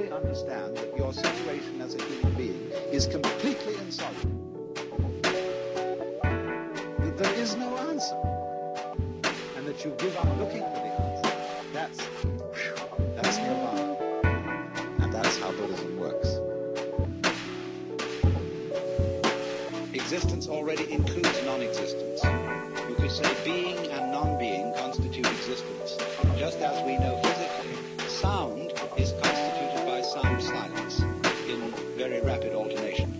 fully understand that your situation as a human being is completely insoluble. That there is no answer. And that you give up looking for the answer. That's nirvana. And that's how Buddhism works. Existence already includes non-existence. You could say being and non-being constitute existence. Just as we know physically, sound is constituted by sound silence in very rapid alternation.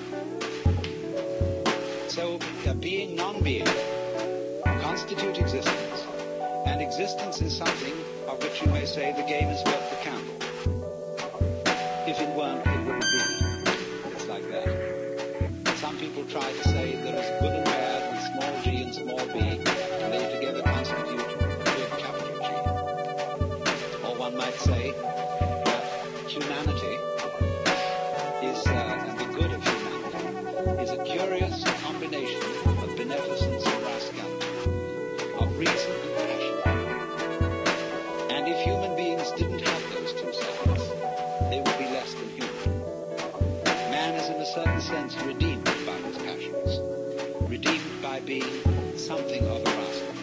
So being, non-being constitute existence. And existence is something of which you may say the game is worth the candle. If it weren't, it wouldn't be. It's like that. Some people try to say there is good and bad and small g and small b, and they together constitute good capital G. Or one might say that humanity is, and the good of humanity, is a curious combination of beneficence and rascality, of reason and passion. And if human beings didn't have those two sides, they would be less than human. Man is in a certain sense redeemed by his passions, redeemed by being something of a rascal.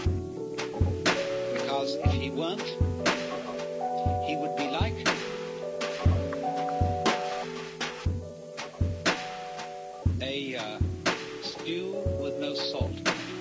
Because if he weren't, he would be like a stew with no salt.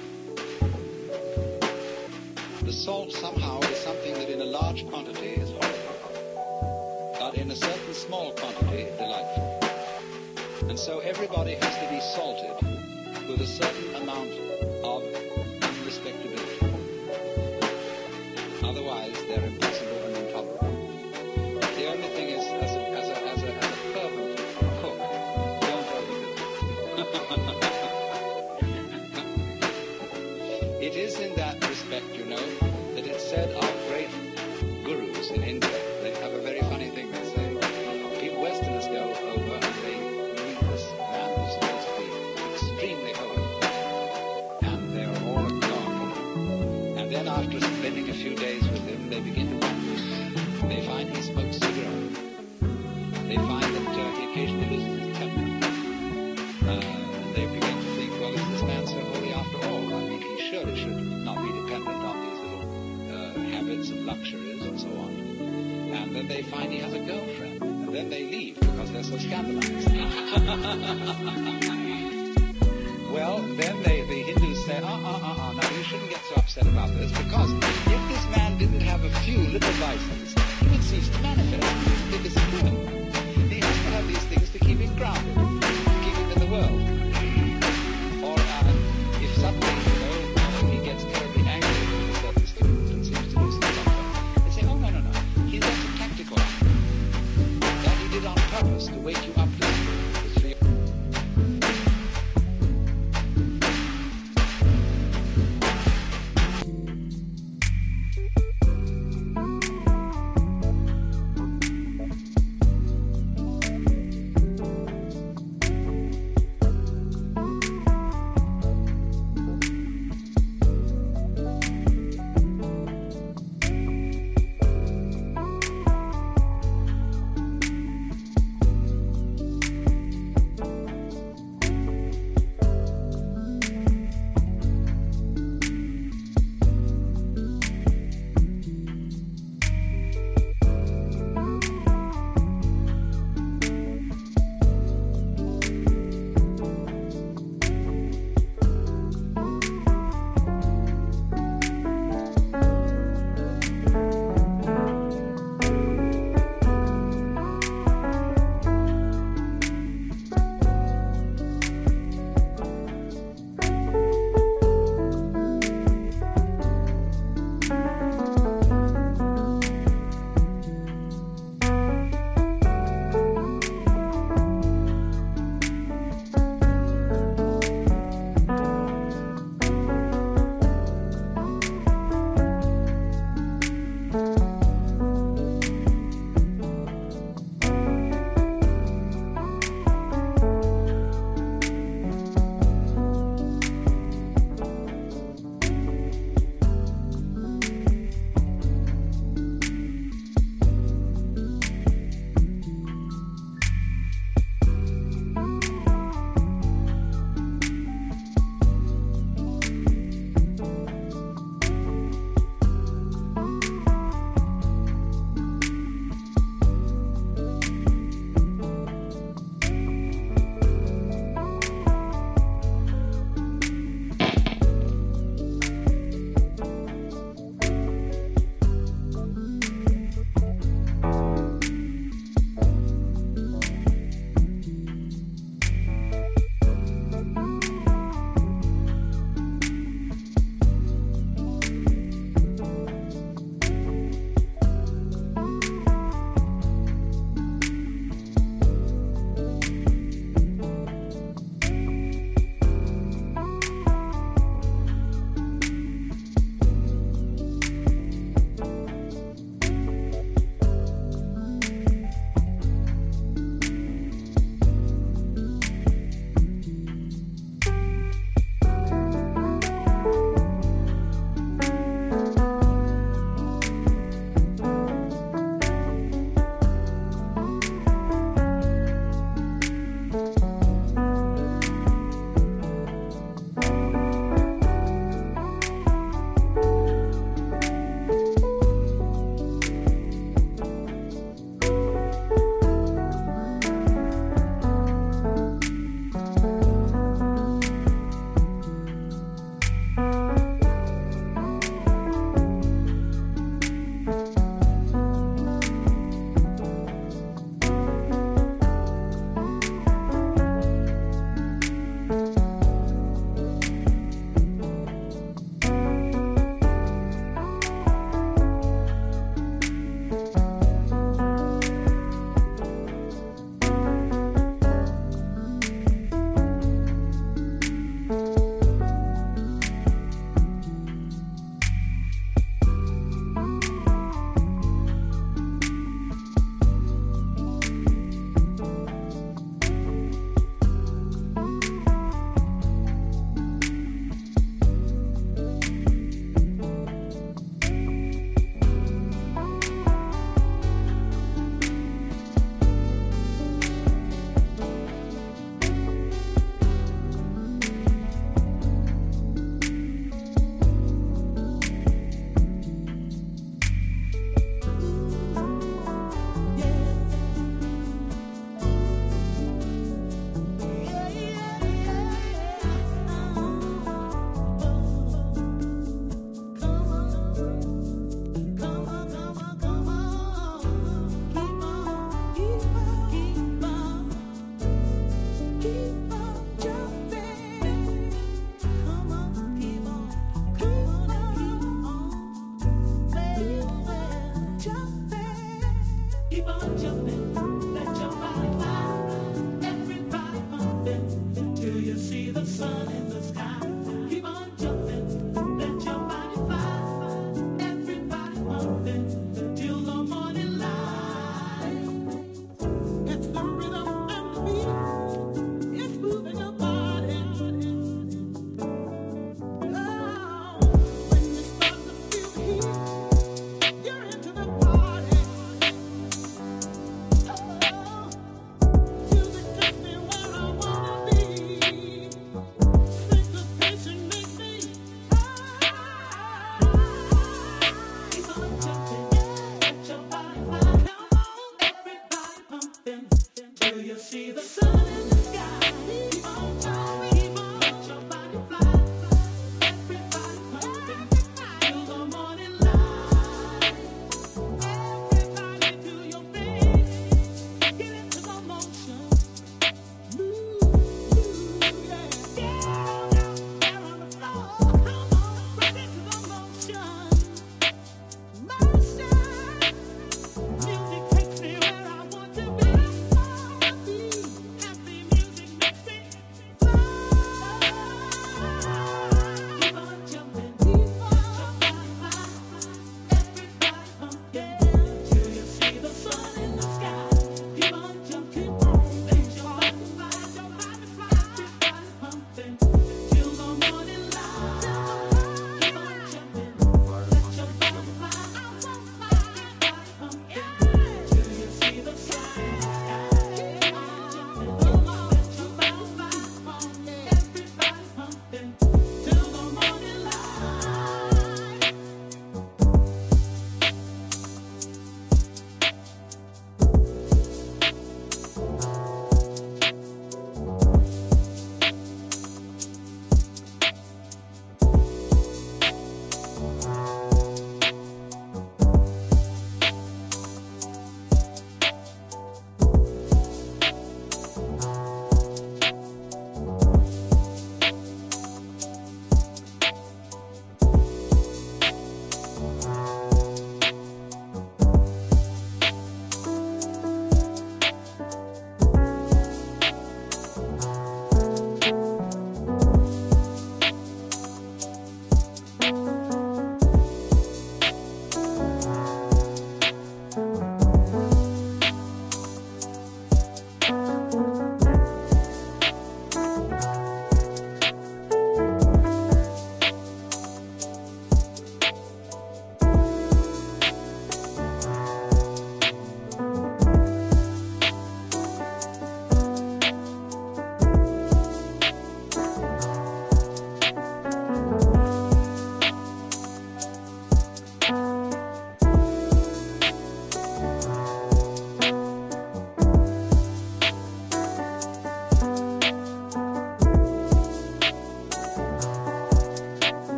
The salt somehow is something that in a large quantity is horrible, but in a certain small quantity delightful. And so everybody has to be salted with a certain amount of unrespectability. Otherwise, they're impossible and intolerable. The only thing is, as a fervent cook, don't overdo it. It is in that respect, you know, that it's said our great gurus in India, they have a very funny thing they say. People, Westerners go over and they meet this man who's supposed to be extremely holy. And they're all agog. And then after spending a few days with him, they begin to wonder. They find he smokes cigarettes. They find that he occasionally loses his temper. They begin to think, well, is this man so holy after all? I mean, he surely should not be dependent on these little habits and luxuries and so on. And then they find he has a girlfriend. And then they leave because they're so scandalized. Well, then the Hindus say, now you shouldn't get so upset about this, because if this man didn't have a few little vices, he would cease to manifest. He would disappear. He has to have these things to keep him grounded, to keep him in the world. Or if suddenly, he gets terribly angry with a certain student and seems to lose his temper, they say, no. He's just a tactical act. That he did on purpose to wake you up to sleep.